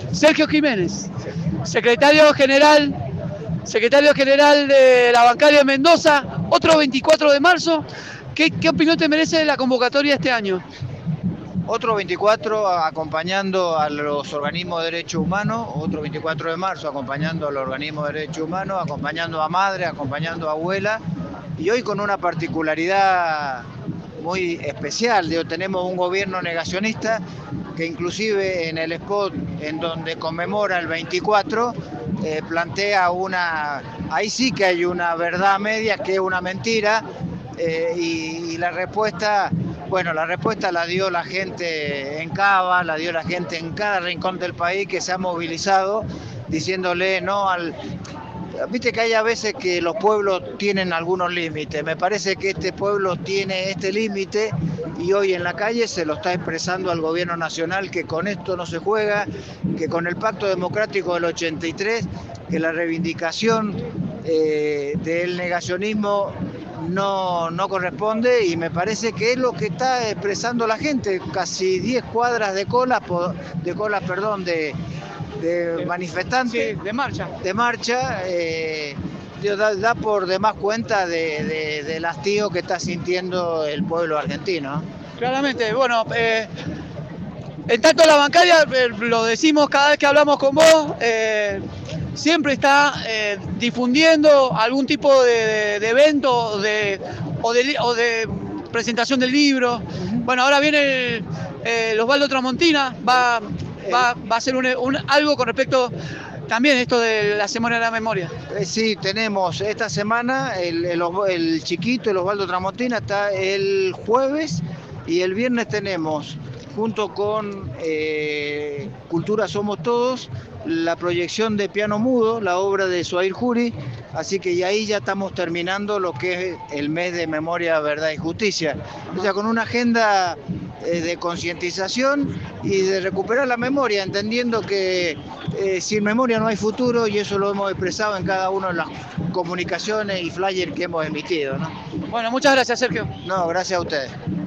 Sergio Jiménez, secretario general de la bancaria de Mendoza, otro 24 de marzo. ¿Qué opinión te merece la convocatoria este año? Otro 24 acompañando a los organismos de derechos humanos, otro 24 de marzo acompañando a los organismos de derechos humanos, acompañando a madre, acompañando a abuela, y hoy con una particularidad muy especial. Tenemos un gobierno negacionista que inclusive en el spot en donde conmemora el 24 plantea ahí sí que hay una verdad media, que es una mentira, y la respuesta, bueno, la respuesta la dio la gente en Cava, la dio la gente en cada rincón del país que se ha movilizado diciéndole no al... Viste que hay a veces que los pueblos tienen algunos límites. Me parece que este pueblo tiene este límite y hoy en la calle se lo está expresando al gobierno nacional, que con esto no se juega, que con el Pacto Democrático del 83, que la reivindicación del negacionismo no corresponde, y me parece que es lo que está expresando la gente. Casi 10 cuadras de manifestantes, sí, de marcha. Da por demás cuenta del hastío que está sintiendo el pueblo argentino. Claramente, bueno, en tanto la bancaria, lo decimos cada vez que hablamos con vos, siempre está difundiendo algún tipo de evento o de presentación del libro. Bueno, ahora viene Osvaldo Tramontina, va a hacer algo con respecto también a esto de la Semana de la Memoria. Sí, tenemos esta semana el chiquito, el Osvaldo Tramontina, está el jueves, y el viernes tenemos, junto con Cultura Somos Todos, la proyección de Piano Mudo, la obra de Zuhair Jury, así que ahí ya estamos terminando lo que es el mes de Memoria, Verdad y Justicia. O sea, con una agenda de concientización y de recuperar la memoria, entendiendo que sin memoria no hay futuro, y eso lo hemos expresado en cada una de las comunicaciones y flyers que hemos emitido, ¿no? Bueno, muchas gracias, Sergio. No, gracias a ustedes.